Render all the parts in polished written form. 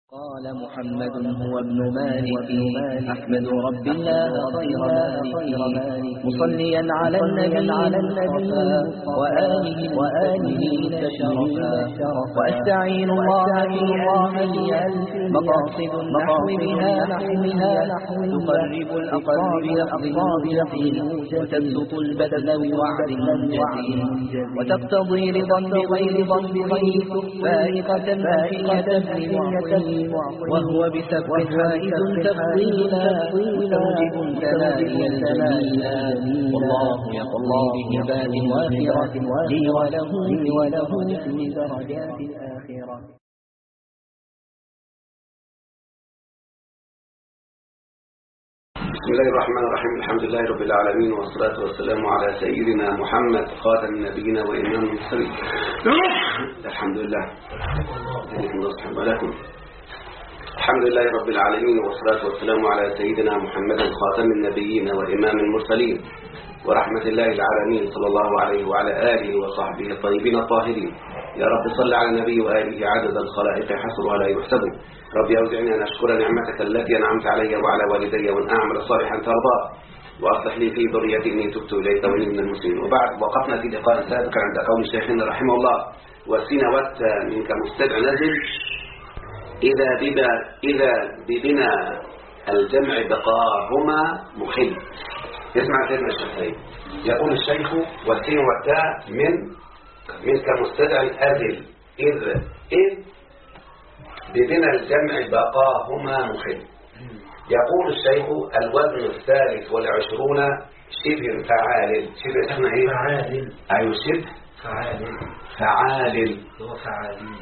قال محمد هو ابن مالك أحمد رب الله خير مالك مصليا على النبي وآله تشرفا وأستعين الله في ألف مقاصد النحو بها تقرب الأقراب لفظ وتبسط البذل بوعد منجز وتقتضي رضا بغير ضنبه فائقة وهو بسبب حائز تفضيلا توجب تنالي الجميلا والله يقضي بهبات وافرة لي وله في درجات الآخرة. بسم الله الرحمن الرحيم. الحمد لله رب العالمين، والصلاة والسلام على سيدنا محمد خاتم النبيين وإمام المرسلين. الحمد لله. الحمد لله رب العالمين، والصلاة والسلام على سيدنا محمد خاتم النبيين وإمام المرسلين ورحمة الله العالمين، صلى الله عليه وعلى آله وصحبه الطيبين الطاهرين. يا رب صل على النبي وآله عدد الخلائق حصرها لا يحسب. رب أوزعني أن أشكر نعمتك التي أنعمت علي وعلى والدي وأن أعمل صالحا ترضاه وأصلح لي في ذريتي إني تبت إليك وإني من المسلمين. وبعد، وقفنا في لقاء سابق عند قول شيخنا رحمه الله: والسين منك مستدع نزل إذا ببنى الجمع بقاهما مخل. اسمع سيدنا الشيخ سيد يقول الشيخ: والسين والتاء منك مستدع أزل إذ ببنى الجمع بقاهما مخل. يقول الشيخ: الوزن 23 شبه فعال. شبه اسمه ايه؟ فعال. ايوه، شبه فعال. هو فعالين.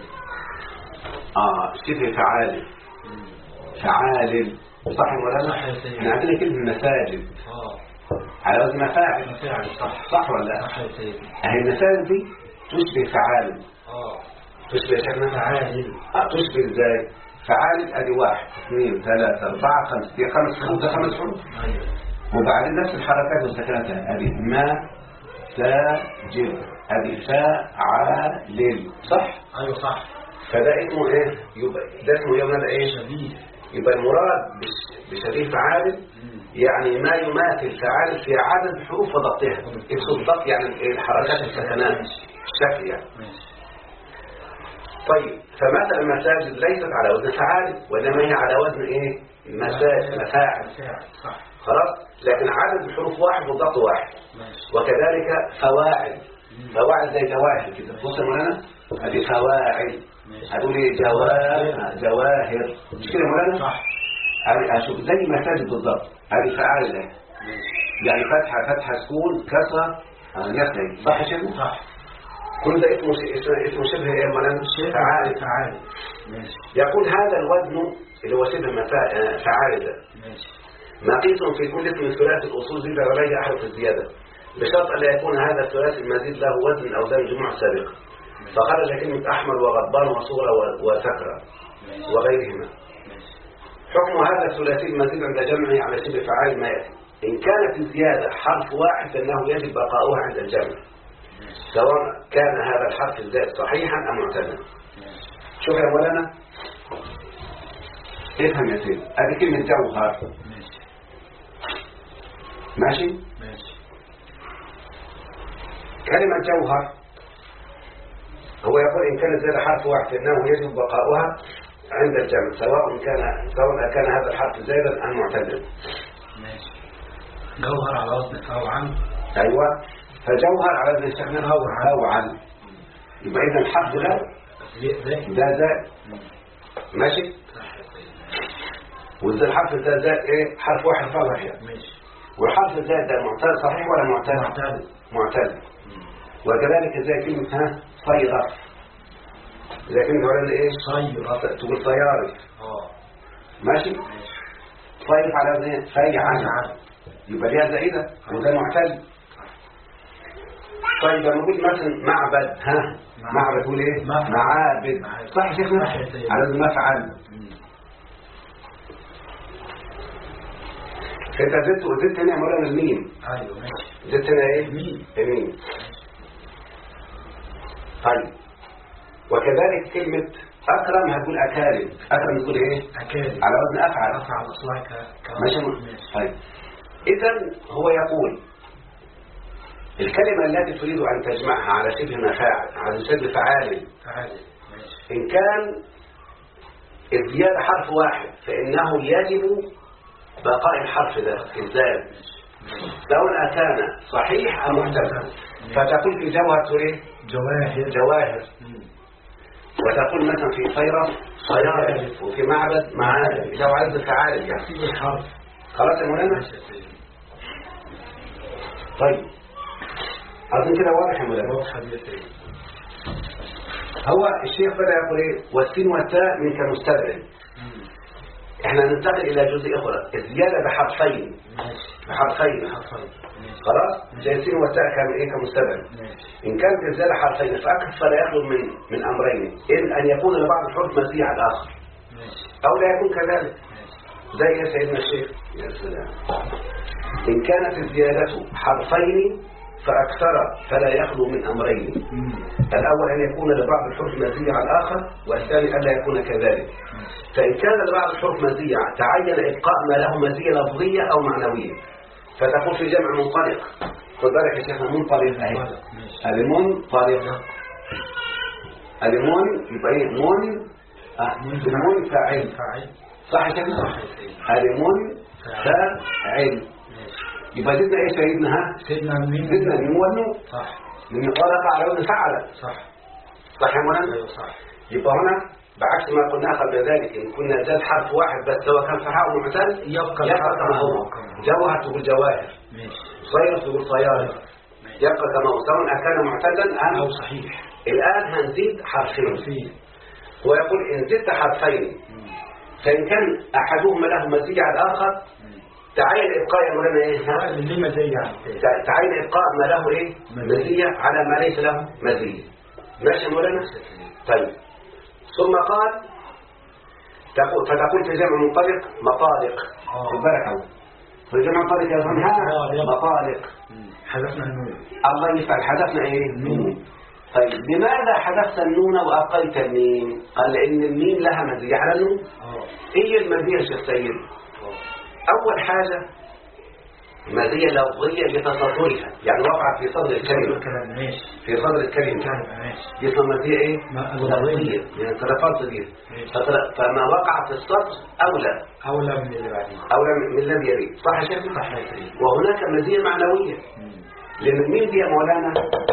شبه فعال. فعال صح ولا لا؟ احنا عندنا كلمه مساجد على وزن مفاعل. صح ولا لا؟ اهي المساجد دي تشبه فعال. تشبه شكلنا فعال. تشبه ازاي؟ فعال ادي 1 2 3 4 5 دي 5 حروف. وبعدين نفس الحركات والسكنات ادي ما ساجد ادي فاعل. صح؟ ايوه صح. فده اسمه ايه؟ يبقى ده اسمه يوم ده ايه؟ شبيه. يبقى المراد بشبيه فعال يعني ما يماثل فعال في عدد حروف وضبطها. اسم الضبط يعني الحركات السكنات الشكل يعني. طيب، فمثلا المساجد ليست على وزن فعال، وإنما هي على وزن ايه؟ مفاعل. صح. خلاص. لكن عدد الحروف 1 والضبط 1. وكذلك فواعل. فواعل زي جواهر كده. بص يا مولانا، ادي فواعل. هتقول ايه؟ جواهر. مش كده يا مولانا؟ صح. اشوف زي مساجد بالضبط. ادي فعال ده يعني فتحه سكون كسره نفسي. صح يا شيخ؟ صح. كل ده اسمه شبه ايه مولانا؟ فعال. يقول هذا الوزن اللي هو شبه فعال ده مقيس في كل اسم ثلاثي الاصول زيد عليه احرف الزياده، بشرط الا يكون هذا الثلاثي المزيد له وزن او اوزان جموع سابقه. فخرج كلمه احمر وغضبان وصوره وسكره وغيرهما. حكم هذا الثلاثي المزيد عند جمعه على شبه فعال ما ياتي: ان كانت الزياده حرف واحد فانه يجب بقاؤها عند الجمع، سواء كان هذا الحرف الزائد صحيحا ام معتلا. شوف يا مولانا، افهم يا سيدي. ادي كلمه جوهر. ماشي. كلمه جوهر هو يقول ان كانت زائد حرف واحد فانه يجب بقاؤها عند الجمع، سواء كان هذا الحرف زائدا ام معتلا. جوهر على وزن فوعل. ايوه، فجوهر على وزن استخدام فوعل. يبقى اذا الحرف ده زائد. ماشي. وإذا الحرف ده زائد ايه؟ حرف واحد فوعل. ماشي. والحرف الزائد ده معتل صحيح ولا معتل؟ معتل. وكذلك زي كلمه صيرف. زي كلمه ولا ايه؟ صيرف. تقول صيارف. ماشي. صيرف على وزن فيعل. يبقى دي زائده وده معتل. طيب لما نقول مثلا معبد. معبد تقول ايه؟ معابد. صح يا شيخنا؟ على وزن مفعل. انت زدت هنا يا مولانا الميم. ايوه ماشي. زدت هنا ايه؟ الميم. طيب، وكذلك كلمه أكرم هتقول أكارم، أكرم تقول إيه؟ أكارم على وزن أفعل. أفعل أصلها ماشي. طيب إذن هو يقول الكلمة التي تريد أن تجمعها على شبه مفاعل، على شبه فعال، إن كان الزيادة حرف واحد فإنه يجب بقاء الحرف ده الزاد، سواء كان صحيح أو محتمل. فتقول في جوهر إيه؟ جواهر. وتقول مثلا في صيرة صيارة، وفي معبد معابد، لو عايز فعال يعني. خلاص يا مولانا؟ طيب أظن كده واضح يا مولانا. هو الشيخ بدأ يقول ايه؟ والسين والتاء من كمستدعي. احنا ننتقل الى جزء اخرى، الزيادة بحرفين. خلاص؟ زي السين والتاء كان ايه كمستدعي. ان كانت الزيادة حرفين فاكثر فلا يخلو من امرين، ان يكون لبعض الحروف مزية على الاخر او لا يكون كذلك. زي يا سيدنا الشيخ يا سلام، ان كانت الزيادة حرفين فأكثر فلا يخلو من أمرين. الأول أن يكون لبعض الحروف مزية على الآخر، والثاني أن لا يكون كذلك. فإن كان لبعض الحروف مزية تعين إبقاء ما له مزية لفظية أو معنوية، فتقول في جمع منطلق. خذ بالك يا شيخنا، منطلق أهي، المنطلق، المن يبقى إيه؟ منفعل، صح يا شيخنا؟ المنفعل. يبقى زدنا ايه سيدنا؟ زدنا الميم والنون. صح. لان قالت على وزن فعل. صح يا مولانا؟ صح. يبقى هنا بعكس ما قلنا قبل ذلك، ان كنا زاد حرف واحد بس هو كان فحاء ومعتل يبقى كما هو. جوهر تقول جواهر، صير تقول صيار، يبقى كما هو سواء كان معتلا او صحيح. الان هنزيد حرفين. هو يقول ان زدت حرفين فان كان احدهما له مزية على الاخر تعين إبقاء يا مولانا إيه؟ تعين إبقاء ما له إيه؟ مزية على ما ليس له مزية. ماشي يا مولانا؟ طيب ثم قال فتقول في جمع منطلق مطالق. البركة في جمع منطلق يا ظنها مطالق. حذفنا النون. الله يفعل، حذفنا إيه؟ النون. طيب لماذا حذفت النون وأبقيت الميم؟ قال لأن الميم لها مزية على النون. إيه المزية يا شيخ سيد؟ أول حاجة مزية لفظية لتصدرها، يعني وقعت في صدر الكلمة. في صدر الكلمة يسمى مزية إيه؟ لفظية، يعني تلفظت بيها. فما وقع في الصدر أولى من اللي بعدين، أولى من الذي يليه. صح يا شيخ؟ صح يا سيدي. وهناك مزية معنوية، لأن الميم دي يا مولانا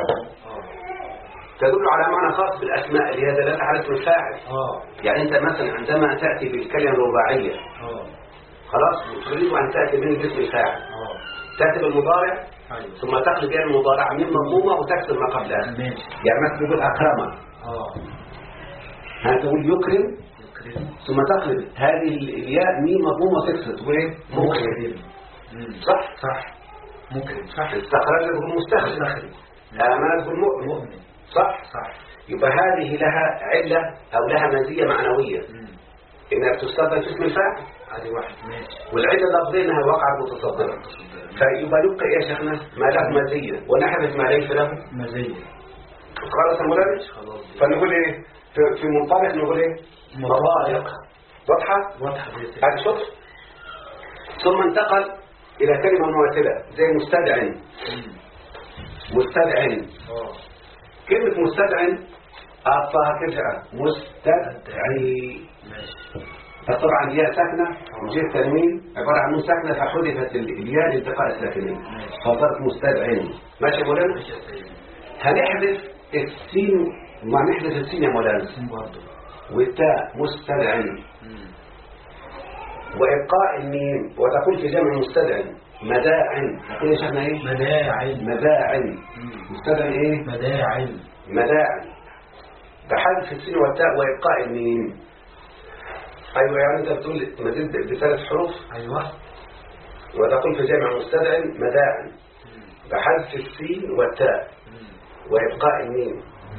تدل على معنى خاص بالأسماء اللي هي دلالة على اسم الفاعل. يعني أنت مثلا عندما تأتي بالكلمة الرباعية خلاص تريد أن تأتي من اسم الفاعل، تأتي بالمضارع ثم تقلب يعني المضارع من مضمومة وتكسر ما قبلها. يعني مثلا تقول أكرم، تقول يكرم ثم تقلب هذه الياء ميم مضمومة وتكسر تقول إيه؟ مكرم. صح مكرم. صح. استخرج تقول مستخرج، آمن تقول مؤمن. صح. يبقى هذه لها علة أو لها مزية معنوية إنها تستخدم في اسم الفاعل. هذه واحد. والعلة اللفظية انها وقعت متصدرة، فيبقى يبقى ايه يا شيخنا؟ ما له مزية ونحذف ما ليس له مزية. خلاص يا مولانا؟ فنقول ايه في منطلق؟ نقول ايه؟ مطالق. واضحة هذا شوف. ثم انتقل الى كلمة مماثلة زي مستدع. كلمة مستدع أعطاها كده مستدعي. طبعا الياء ساكنة وجه التنوين عبارة عن نون ساكنة فحذفت الياء لالتقاء الساكنين فصارت مستدعين. ماشي يا مولانا؟ هنحذف السين، ما نحذف السين يا مولانا والتاء مستدعين وإبقاء الميم، وتقول في جمع مستدعين مداعن. نقول يا شيخنا ايه؟ مداعن. مستدعين ايه؟ مداعن بحذف السين والتاء وإبقاء الميم. أيوة، يعني أنت بتقول مزيد بثلاث حروف. أيوة. وتقول في جمع مستدع مداعن بحذف السين والتاء وإبقاء الميم.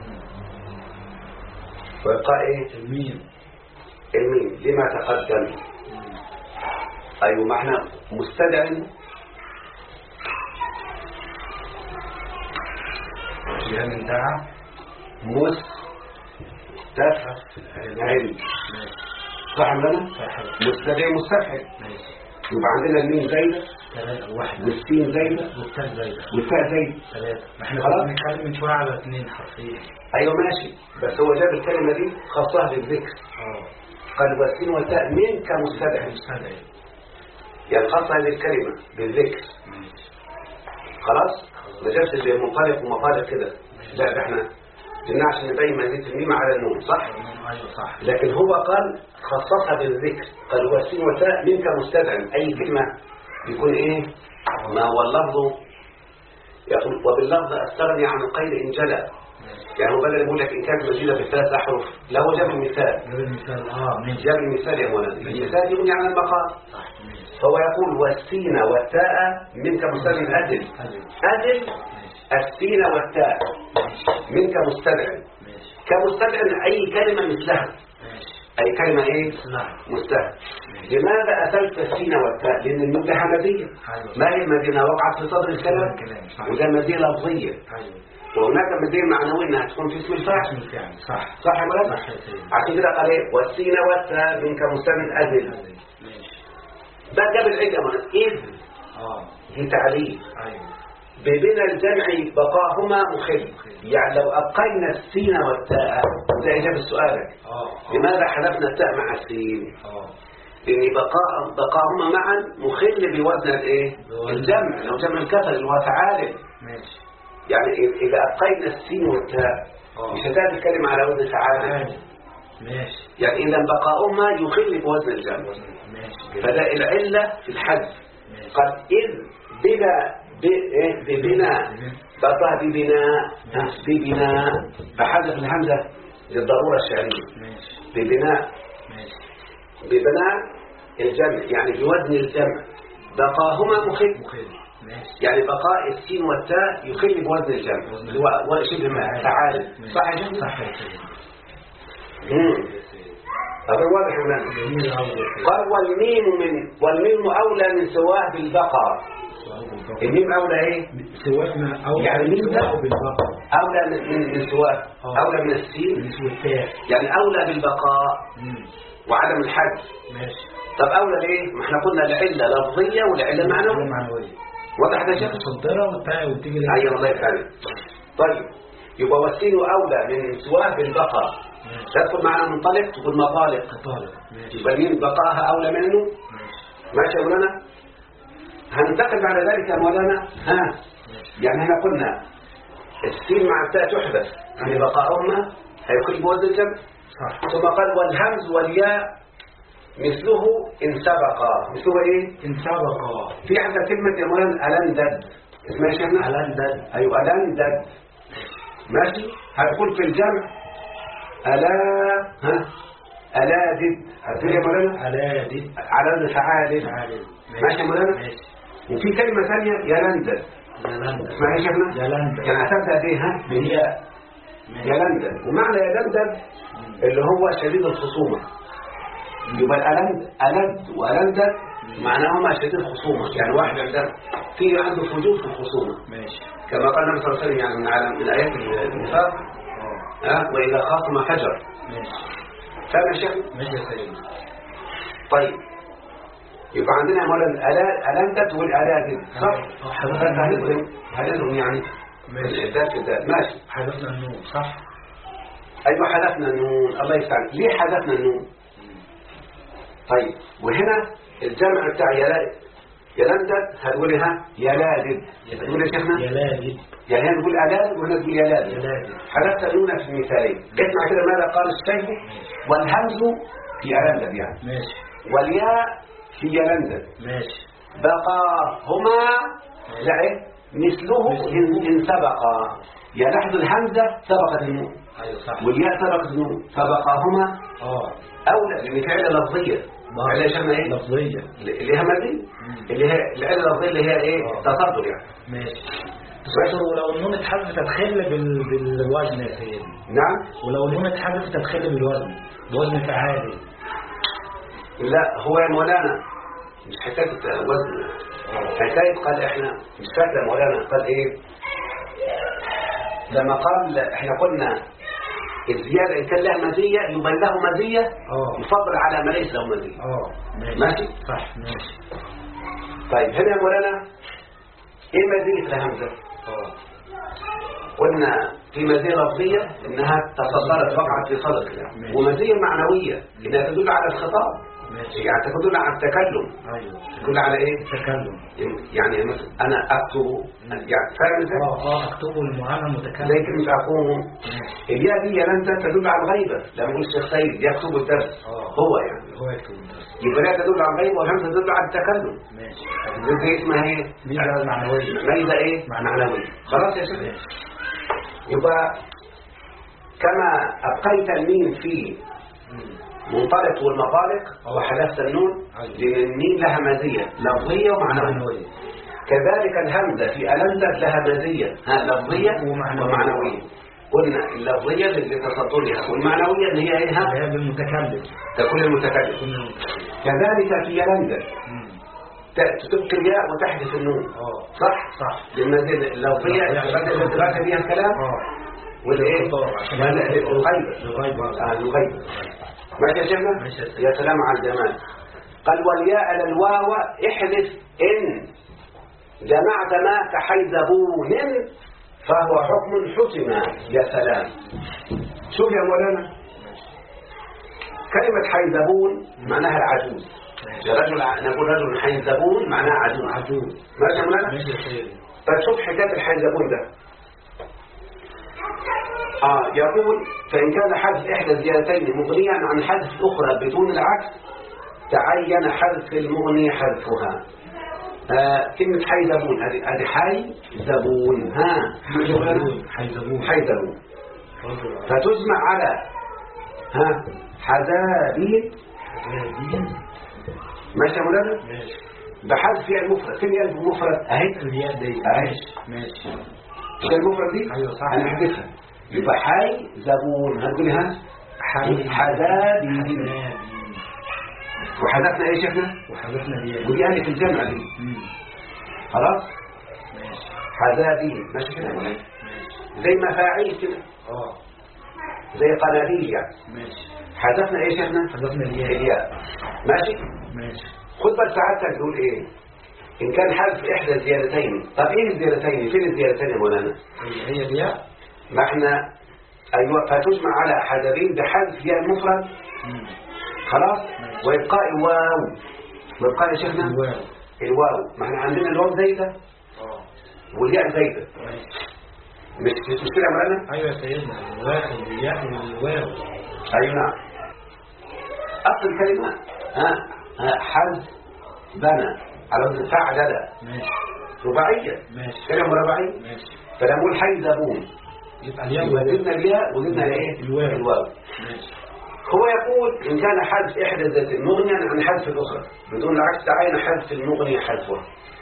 وإبقاء إيه؟ الميم لما تقدم. أيوة، ما احنا مستدع جاء من دعا مستفعل. صح ولا مستدعي مستفعل. يبقى عندنا الميم زايدة والسين زايدة والتاء زايدة. احنا خلاص بنتكلم من شويه على 2 حرفين. ايوه ماشي، بس هو جاب الكلمة دي خاصها بالذكر. قال والسين والتاء منك مستدعي، يعني خاصة هذه الكلمة بالذكر. خلاص ما جابش اللي منطلق ومطالق كده، لا ده احنا قلنا عشان نبين مزيد الميم على النون. صح؟ ايوه صح. لكن هو قال خصصها بالذكر، قال والسين والتاء منك مستدعي. اي كلمة يكون ايه ما هو اللفظ يقول وباللفظ استغني عن القيد ان جلى. يعني هو بدل يقول لك ان كانت مزيدة ب3 أحرف، لا هو جاب المثال. جاب المثال يا مولانا، المثال يغني عن المقام. فهو يقول والسين والتاء منك مستدعي. أدل السين والتاء منك مستدعي. كمستدعي أي كلمة مثلها، أي كلمة إيه مستدعي. لماذا أتلت السين والتاء؟ لأن المدة همزية. ما هي المدينة وقعت في صدر الكلام، وده مدينة لفظية. وهناك مدينة معنوية انها تكون في اسم الفاعل. صح ولا لا؟ عشان كده قال ايه والسين والتاء منك مستدعي أدل. ده جاب العدة من إذ دي تعليل. ببنى الجمع بقاهما مخل. يعني لو أبقينا السين والتاء، ده إجابة سؤالك لماذا حذفنا التاء مع السين؟ لأن بقاهما معا مخل بوزن الايه الجمع، لو جمع الكسر اللي هو فعال. يعني إذا أبقينا السين والتاء مش هتأتي الكلمة على وزن فعال. يعني إذا بقاهما يخل بوزن الجمع. فده العلة في الحذف. قد إذ ببناء بطه ببناء فحذف الهمزة للضرورة الشعرية. ببناء الجمع يعني بوزن الجمع. بقاهما مخل، يعني بقاء السين والتاء يخل بوزن الجمع هو شبه فعال. صح يا جماعة؟ صح. هذا واضح هنا. قال والميم أولى من سواه بالبقر. الميم أولى إيه؟ سواه أولى يعني من سواه بالبقر. أولى من سواه، أولى من السين، يعني أولى بالبقاء وعدم الحد. طب أولى ليه؟ ما احنا قلنا العلة لفظية والعلة معنوية. واضح ده شيء؟ تصدرها والتاء وتيجي لها. أيوة الله يفعل. طيب يبقى والسين أولى من سواه بالبقر. تدخل معنا منطلق تقول مطالق. يبقى مين بقاها أولى منه؟ ماشي يا مولانا. هننتقل بعد ذلك يا مولانا. يعني احنا قلنا السين مع التاء تحدث، يعني بقاؤهما هيخرج بوزن الجمع. ثم قال والهمز والياء مثله إن سبقا. مثله إيه؟ إن سبقا. في عندنا كلمة يا مولانا ألندد. اسمها ايش احنا؟ ألندد. أيوة ألندد. ماشي. هتقول في الجمع ألادد. هتقول يا مولانا ألادد على فعال. ماشي يا مولانا. وفي كلمة ثانية يلندد. اسمها ايش احنا؟ يلندد. يعني هتبدأ بيها بالياء. يلندد. ومعنى يلندد اللي هو شديد الخصومة. يبقى ألد وألندد معناهما شديد الخصومة. يعني واحد عنده فجور في الخصومة. كما قال النبي صلى الله عليه وسلم يعني من آيات النفاق وإذا خاصم فجر. فاهم يا شيخ؟ ماشي يا سيدي. طيب يبقى عندنا يا مولانا ألندت والألادد. صح؟ هنزهم يعني الإعداد في الذات. ماشي. حذفنا النون. صح؟ أيوة حذفنا النون. الله يستعان. ليه حذفنا النون؟ طيب وهنا الجمع بتاع يلندد هتقولها يلادد. هتقول يا شيخنا يلادد. يعني هنا نقول ألاد وهنا نقول يلادد. حذفت النون في المثالين. اسمع كده ماذا قال الشيخ. والهمز في ألندد يعني. ماشي. والياء في يلندد. ماشي. بقاهما لا مثله إن سبقا. يلاحظ الهمزة سبقت النون. أيوة صح. والياء سبقت النون فبقاهما أولى لأن في علة لفظية. علة شمع إيه؟ لفظية اللي هي مدي اللي هي العلة اللفظية اللي هي إيه؟ تصدر يعني. ماشي. ولو النون اتحذفت تتخل بالوزن يا سيدي. نعم. ولو النون اتحذفت تتخل بوزن فعالي. لا هو يا مولانا مش حكاية وزن. حكاية قال احنا مش فاكر يا مولانا قال ايه لما قال احنا قلنا الزيادة إن كان لها مزية يبقى له مزية يفضل على ما ليس له مزية. ماشي؟ صح ماشي. طيب هنا يا مولانا إيه مزية الهمزة؟ قلنا في مزية لفظية إنها تصدرت وقعت في صدر الكلام، ومزية معنوية إنها تدل على الخطاب، يعني تدل على التكلم. تدل على إيه؟ التكلم. يعني مثلا أنا أكتب، يعني فاهم إزاي؟ أكتب المعنى متكلم. زي كلمة أقوم، الياء دي يا لن تدل على الغيبة. لما يقول الشيخ سيد يكتب الدرس هو يعني هو يكتب الدرس، يبقى لا تدل على الغيبة، والهمزة تدل على التكلم. ماشي. زي اسمها إيه؟ ميزة معنوية. ميزة إيه؟ معنوية. خلاص يا شيخ. يبقى كما أبقيت الميم في منطلق والمطالق وحذفت النون، لأن الميم لها مزية لفظية ومعنوية. كذلك الهمزة في ألمت لها مزية لفظية ومعنوية. قلنا اللفظية لتصدرها، والمعنوية اللي هي ايه؟ هي بالمتكلم، تكون المتكلم. كذلك في يلمت تبقي الياء وتحذف النون. صح. للمزية اللفظية تبقى بها الكلام، والايه؟ الغيبة. ماشي يا شيخنا؟ يا سلام على الجمال. قال والياء للواو احذف إن جمعت ما كحيزبون فهو حكم حسم. يا سلام. شوف يا مولانا، كلمة حيزبون معناها العجوز. نقول رجل حيزبون معناها عجوز. ماشي يا مولانا؟ فشوف حكاية الحيزبون ده. يقول فإن كان حذف إحدى الزيادتين مغنيا عن حذف الأخرى بدون العكس تعين حذف المغني حذفها. كلمة حيزبون هذه حيزبون. حيزبون فتجمع على حزابين. ماشي يا مولانا؟ بحذف فيها المفرد. فين يلزم المفرد؟ اهي الياء دي. ماشي. المفرد دي انا حذفها، يبقى حيزبون. هنقولها حزابين. وحذفنا ايه يا شيخنا؟ وحذفنا الياء، ودي ألف الجمع دي. خلاص. حزابين. ماشي كده زي مفاعيل كده، زي قناديل يعني. حذفنا ايه يا شيخنا؟ حذفنا الياء. ماشي. خد بال ساعتك تقول ايه ان كان حذف احدى الزيادتين. طب ايه الزيادتين؟ فين الزيادتين يا مولانا؟ هي الياء. ما احنا ايوه، فتجمع على حذفين بحذف ياء المفرد. خلاص. وإبقاء الواو. وإبقاء يا شيخنا الواو. ما احنا عندنا الواو زايدة والياء زايدة. مش مشكلة يا مولانا؟ ايوه يا سيدنا، الواو والياء والواو. ايوه نعم. اصل الكلمة حذف بنى على وزن فعل. رباعية. كلمة رباعية. فلما نقول حيزبون يبقى الياء وجدنا الياء وجدنا ايه؟ الواو. هو يقول إن كان حذف إحدى ذات مغنيا عن حذف الأخرى بدون العكس تعين حذف المغني حذفها.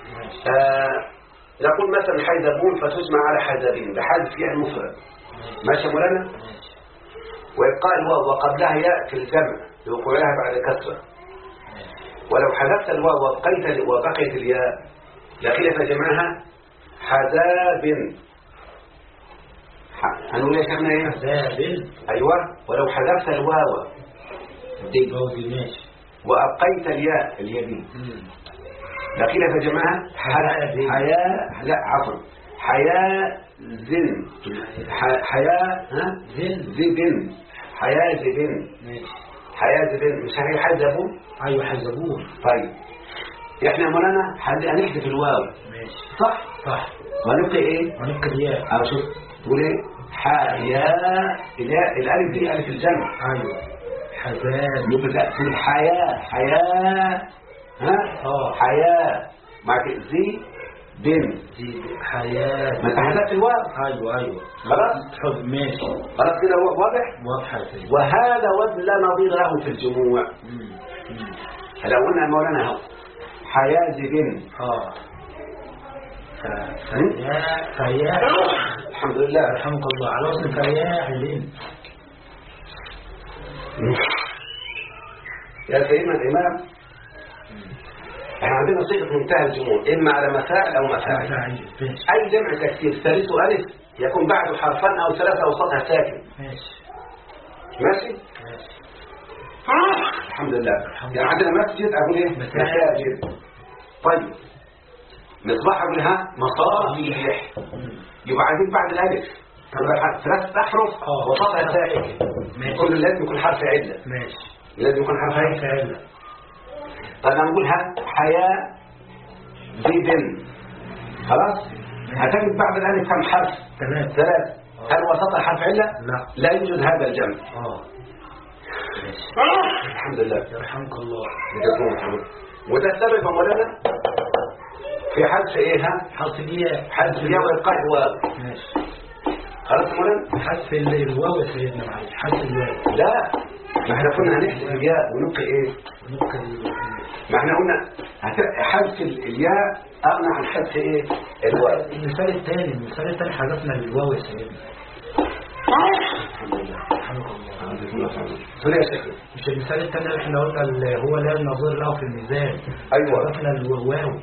نقول مثلا حيزبون فتجمع على حزابين بحذف ياء المفرد. ماشي يا مولانا؟ وإبقاء الواو وقبلها ياء في الجمع لوقوعها بعد كسرة. ولو حذفت الواو وبقيت الياء لقيل في جمعها حزاب. هنقول يا شيخنا ايه؟ حزاب. ايوه. ولو حذفت الواو دي وابقيت الياء دي لقيل في جمعها حياء. لا عفوا، حياء زن. حياء زبن. حياء زبن. حياء زبن. مش هي حذبون؟ ايوه حذبون. طيب احنا مولانا هنحذف الواو. صح. ونبقي ايه؟ ونبقي الياء. شوف تقول ايه؟ حياء. الالف دي الف الجمع. ايوه. حزاب. يبقى تقول حياء. حياء معك زي بن. حياء. ما انت حذفت الواو. ايوه. خلاص. ماشي. خلاص كده واضح. وهذا وزن لا نظير له في الجموع. لو قلنا مولانا اهو حياء زبن. فياء. الحمد لله. رحمك الله. على وزن فياعلين. يا سيدنا الإمام، احنا عندنا صيغة منتهى الجموع إما على مفاعل أو مفاعل. أي جمع تكسير ثالث ألف يكون بعده حرفان أو ثلاثة أوسطها ساكن. ماشي؟ الحمد لله. يعني عندنا مسجد أقول إيه؟ مساجد. طيب مصباح أقول ها مصابيح. يبقى عايزين بعد الألف 3 أحرف وسطها ساكن. كل لازم يكون حرف علة. ماشي. لازم يكون حرف علة. طيب نقول ها حياة زيد. خلاص؟ هتجد بعد الألف كم حرف؟ 3. هل وسطها حرف علة؟ لا يوجد هذا الجمع. الحمد لله. يرحمك الله. وده السبب مولانا في حذف ايه ها؟ حذف الياء. حذف الياء وإبقاء الواو. ماشي. خلاص مولانا؟ حذف الواو يا سيدنا معلش. حذف الواو. لا ما احنا كنا هنحذف الياء ونبقي ايه؟ ما احنا قلنا حذف الياء أغنى عن حذف ايه؟ الواو. المثال الثاني حذفنا الواو يا سيدنا. الحمد لله. الحمد لله. سوري يا شيخ. مش المثال الثاني اللي احنا قلنا هو لا نظير له في الميزان. ايوه. حذفنا الواو.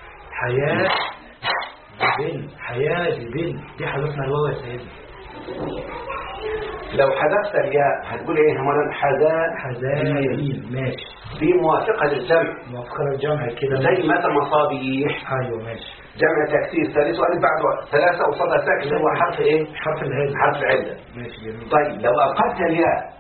حياة بن دي حذفنا الواو يا سيدنا. لو حذفت الياء هتقول ايه همانا؟ حذاين. ماشي. دي موافقة للجمع. موافقة للجمع كده. زي مثلا مصابيح. ايوه ماشي. جمع تكسير ثالث وألف بعد 3 وصدى ساكن هو حرف ايه؟ حرف العلة. حرف العلة. ماشي جميل. طيب لو أبقيت الياء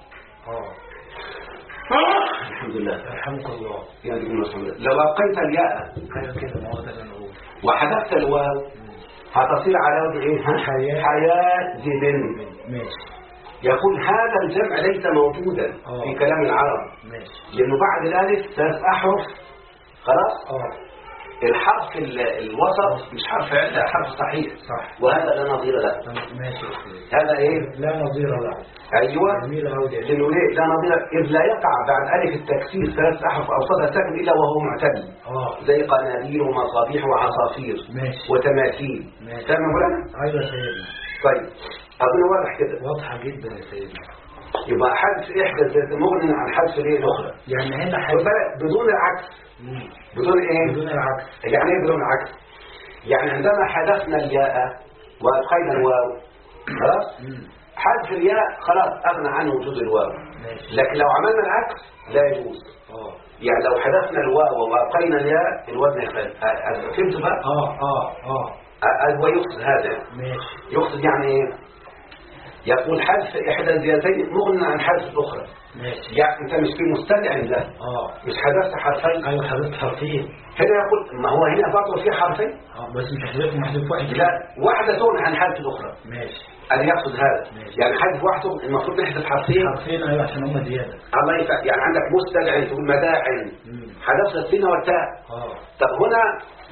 الحمد لله. يرحمك الله. يعني لو أبقيت الياء ايوه كده ما هو ده اللي انا بقوله. وحذفت الواو هتصير على وجه ايه؟ حياة زيد. ماشي. يقول هذا الجمع ليس موجودا في كلام العرب. ماشي. لأنه بعد الألف 3 أحرف. خلاص؟ الحرف الوسط مش حرف علة، حرف صحيح. صح. وهذا لا نظير له. ماشي. هذا ايه؟ لا نظير له. ايوه. جميل قوي. لانه ليه لا نظير؟ اذ لا يقع بعد الف التكسير 3 احرف او صدى ساكن الا وهو معتدل. زي قناديل ومصابيح وعصافير. ماشي. وتماثيل. فاهم مولانا؟ ايوه يا سيدنا. طيب اظن واضح كده. واضحه جدا يا سيدنا. يبقى حذف احدى الذات مغني عن حذف الايه الاخرى. يعني هنا بدون العكس. بدون ايه؟ بدون العكس. يعني ايه بدون العكس؟ يعني عندما حذفنا الياء وابقينا الواو خلاص؟ حذف الياء خلاص اغنى عنه وجود الواو. لكن لو عملنا العكس لا يجوز. يعني لو حذفنا الواو وابقينا الياء الوزن يختلف. فهمت بقى؟ هو يقصد هذا. ماشي. يقصد يعني ايه؟ يقول حذف احدى الزيادتين مغنى عن حذف الاخرى. ماشي. يعني انت مش في مستدعي له. مش حذفت حرفين. ايوه حذفت حرفين. هنا يقول ما هو هنا برضه في حرفين. بس مش محذوف واحد. لا واحده تغني عن حذف الاخرى. ماشي. أن يقصد هذا. ماشي. يعني حذف واحده المفروض نحذف حرفين. ايوه عشان هم زياده. الله ينفع. يعني عندك مستدعي تقول مداعن. حذفت السين والتاء. طب هنا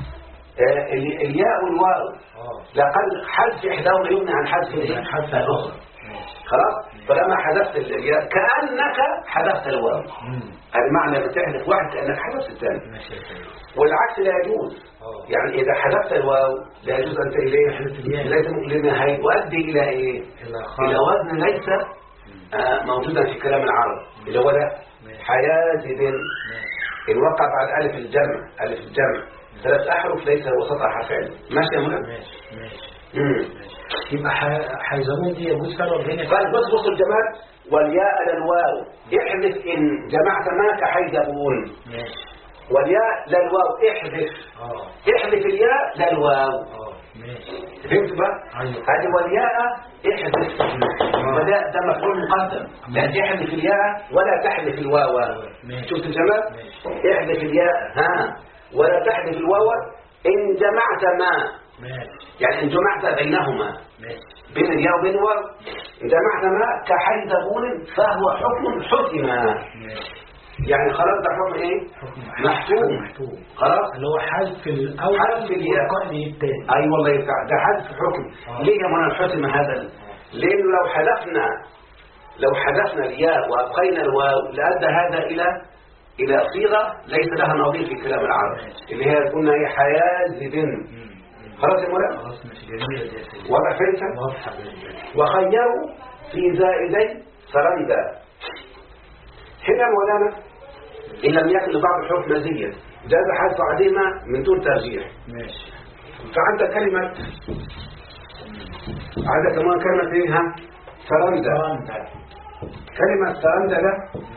الياء والواو. لقد حذف احداهما يغني عن حذف الاخرى. خلاص. فلما حذفت الياء كأنك حذفت الواو. المعنى بتحذف واحد كأنك حذفت الثاني. والعكس لا يجوز. يعني إذا حذفت الواو لا يجوز أن إليه لازم لأنه هيؤدي إلى إيه؟ إلى وزن ليس موجودا في كلام العرب اللي هو ده حياة زيد. إن وقع بعد ألف الجمع 3 أحرف ليس وسطها حرف علة. ماشي يا مولانا؟ ماشي. يبقى حيزرون دي يجوز فعلا هنا. قال بص الجمال والياء للواو احذف إن جمعت ما كحيزبون. ماشي. والياء للواو احذف. احذف الياء للواو. ماشي. فهمت بقى؟ هذه والياء احذف. ده مفعول مقدم. لا تحذف الياء ولا تحذف الواو. شفت الجمال؟ احذف الياء ولا تحذف الواو إن جمعت ما. يعني إن جمعت بينهما بين الياء وبين الواو إن جمعت ما كحيزبون فهو حكم حكم. يعني خلاص ده حكم ايه؟ محكوم. خلاص اللي هو حذف الاول حذف الياء الثاني. اي والله يفتح ده حذف حكم. ليه يا منى الحكم هذا؟ لانه لو حذفنا الياء وابقينا الواو لادى هذا الى صيغه ليس لها نظير في كلام العرب اللي هي قلنا هي حياة زيد. خلاص يا مولانا؟ خلاص ماشي جميل يا سيدي. واضح فهمت؟ واضح. وخيروا في زائدي سرندا. هنا مولانا إن لم يكن لبعض الحروف مزية جاز حذف عديمة من دون ترجيح. ماشي. فعندك كلمة عندك كمان كلمة ايه سرندا. كلمة سرندلة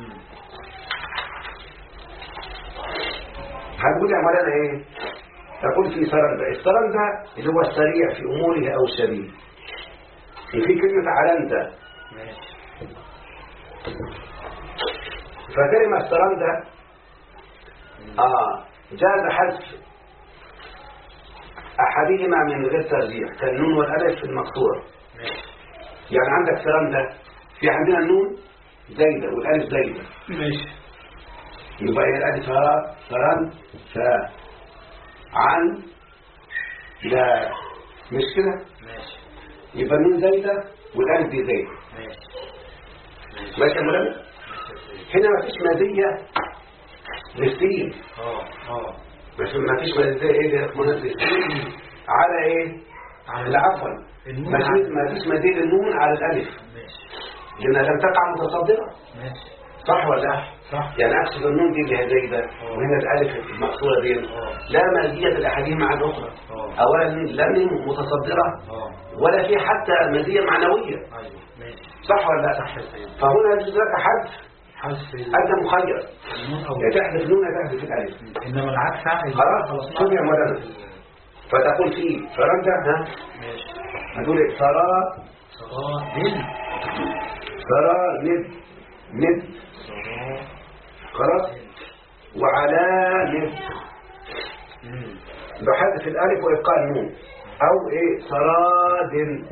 هتقول يا مولانا ايه؟ تقول في سرندة. السرندة اللي هو السريع في أموره أو الشديد. في كلمة علنت. فكلمة سرندة جاز حذف أحدهما من غير ترجيح كالنون والألف المقصورة. يعني عندك سرندة، في عندنا النون زايدة والألف زايدة، يبقى الألف سرند عن لا مش كده، يبقى النون زايدة والألف دي زايدة. ماشي يا مولانا؟ هنا مفيش مزية للسين. ما فيش مزية ايه ده مناسب على ايه؟ على عفوا ما فيش مزية للنون على الألف لأنها لم تقع متصدرة. صح ولا لا؟ صح. يعني أقصد النون دي اللي هي زايدة وهنا الألف المقصورة دي لا مزية الأحاديث مع الأخرى. أولا لم متصدرة ولا في حتى مزية معنوية. صح ولا لا؟ صح. فهنا يجوز لك أنت مخير يا تحذف نون يا تحذف الألف. إنما العكس خلاص شوف يا مولانا. فتقول فيه فرنجة هتقول ايه؟ سرى ند خلاص وعلى ند بحذف الألف وإبقاء النون أو إيه سراد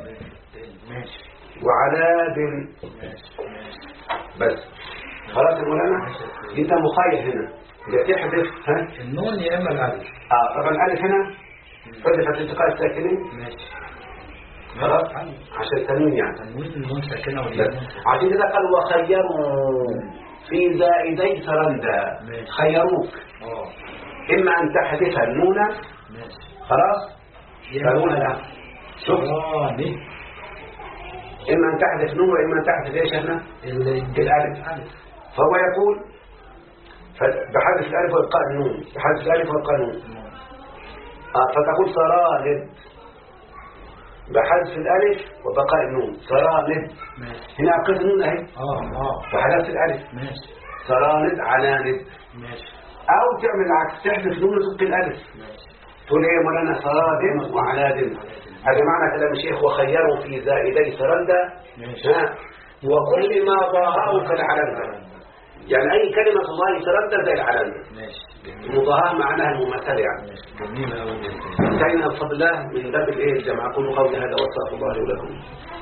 وعلى دن بس. خلاص يا مولانا انت مخير هنا يا تحذف النون يا اما الالف. طبعا الالف هنا حذفت التقاء الساكنين. خلاص عشان تنوين يعني تنوين النون ساكنه والياء. عشان كده قال وخيروا في زائدي سرندا. خيروك اما ان تحذف النون خلاص فنون شوف اما ان تحذف نون واما ان تحذف ايش هنا الالف. فهو يقول بحذف الالف وابقاء النون بحذف الالف وابقاء النون. فتقول سراد بحذف الالف وبقاء النون سراد. هنا أبقيت النون اهي وحذفت الالف سراد على ند. او تعمل العكس تحذف نون وتبقي الالف تقول ايه مولانا سراد وعلى ند. هذا معنى كلام الشيخ وخيروا في زائدي سرندا وكل ما ضاهاه كالعلندة. يعني أي كلمة الله سرندا زي العلندة. المضاهاة معناها المماثلة يعني. انتهينا بفضل الله من باب الجمع. قولوا قولي هذا واستغفر الله لي ولكم.